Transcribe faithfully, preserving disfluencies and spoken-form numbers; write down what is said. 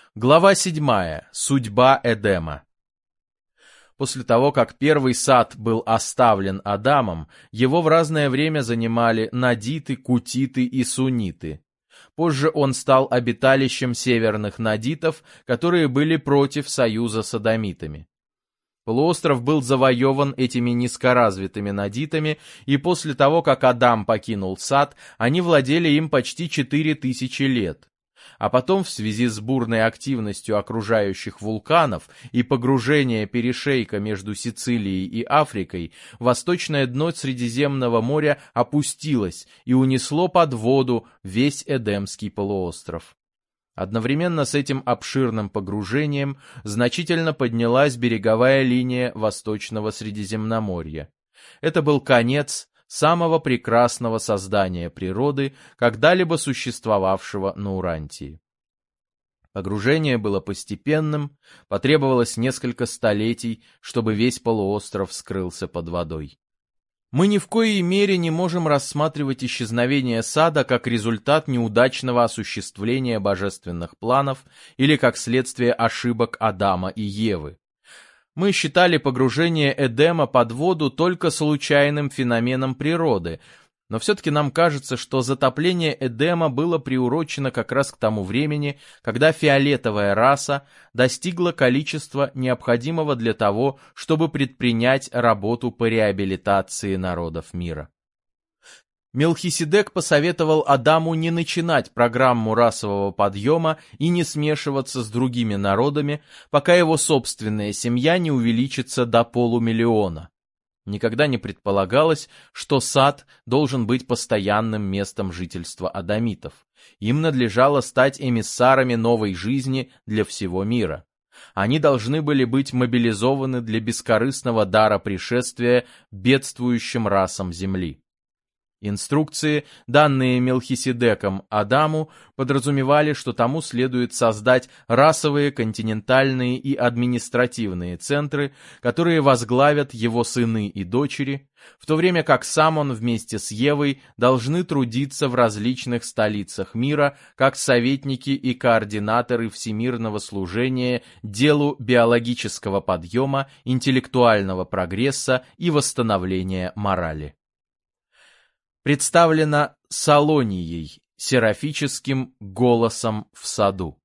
Глава седьмая. Судьба Эдема. После того, как первый сад был оставлен Адамом, его в разное время занимали надиты, кутиты и сунниты. Позже он стал обиталищем северных надитов, которые были против союза с адамитами. Полуостров был завоеван этими низкоразвитыми надитами, и после того, как Адам покинул сад, они владели им почти четыре тысячи лет. А потом, в связи с бурной активностью окружающих вулканов и погружения перешейка между Сицилией и Африкой, восточное дно Средиземного моря опустилось и унесло под воду весь Эдемский полуостров. Одновременно с этим обширным погружением значительно поднялась береговая линия Восточного Средиземноморья. Это был конец самого прекрасного создания природы, когда-либо существовавшего на Урантии. Погружение было постепенным, потребовалось несколько столетий, чтобы весь полуостров скрылся под водой. Мы ни в коей мере не можем рассматривать исчезновение сада как результат неудачного осуществления божественных планов или как следствие ошибок Адама и Евы. Мы считали погружение Эдема под воду только случайным феноменом природы, но все-таки нам кажется, что затопление Эдема было приурочено как раз к тому времени, когда фиолетовая раса достигла количества, необходимого для того, чтобы предпринять работу по реабилитации народов мира. Мелхиседек посоветовал Адаму не начинать программу расового подъема и не смешиваться с другими народами, пока его собственная семья не увеличится до полумиллиона. Никогда не предполагалось, что сад должен быть постоянным местом жительства адамитов. Им надлежало стать эмиссарами новой жизни для всего мира. Они должны были быть мобилизованы для бескорыстного дара пришествия бедствующим расам Земли. Инструкции, данные Мелхиседеком Адаму, подразумевали, что тому следует создать расовые, континентальные и административные центры, которые возглавят его сыны и дочери, в то время как сам он вместе с Евой должны трудиться в различных столицах мира как советники и координаторы всемирного служения делу биологического подъема, интеллектуального прогресса и восстановления морали. Представлена Салонией, серафическим голосом в саду.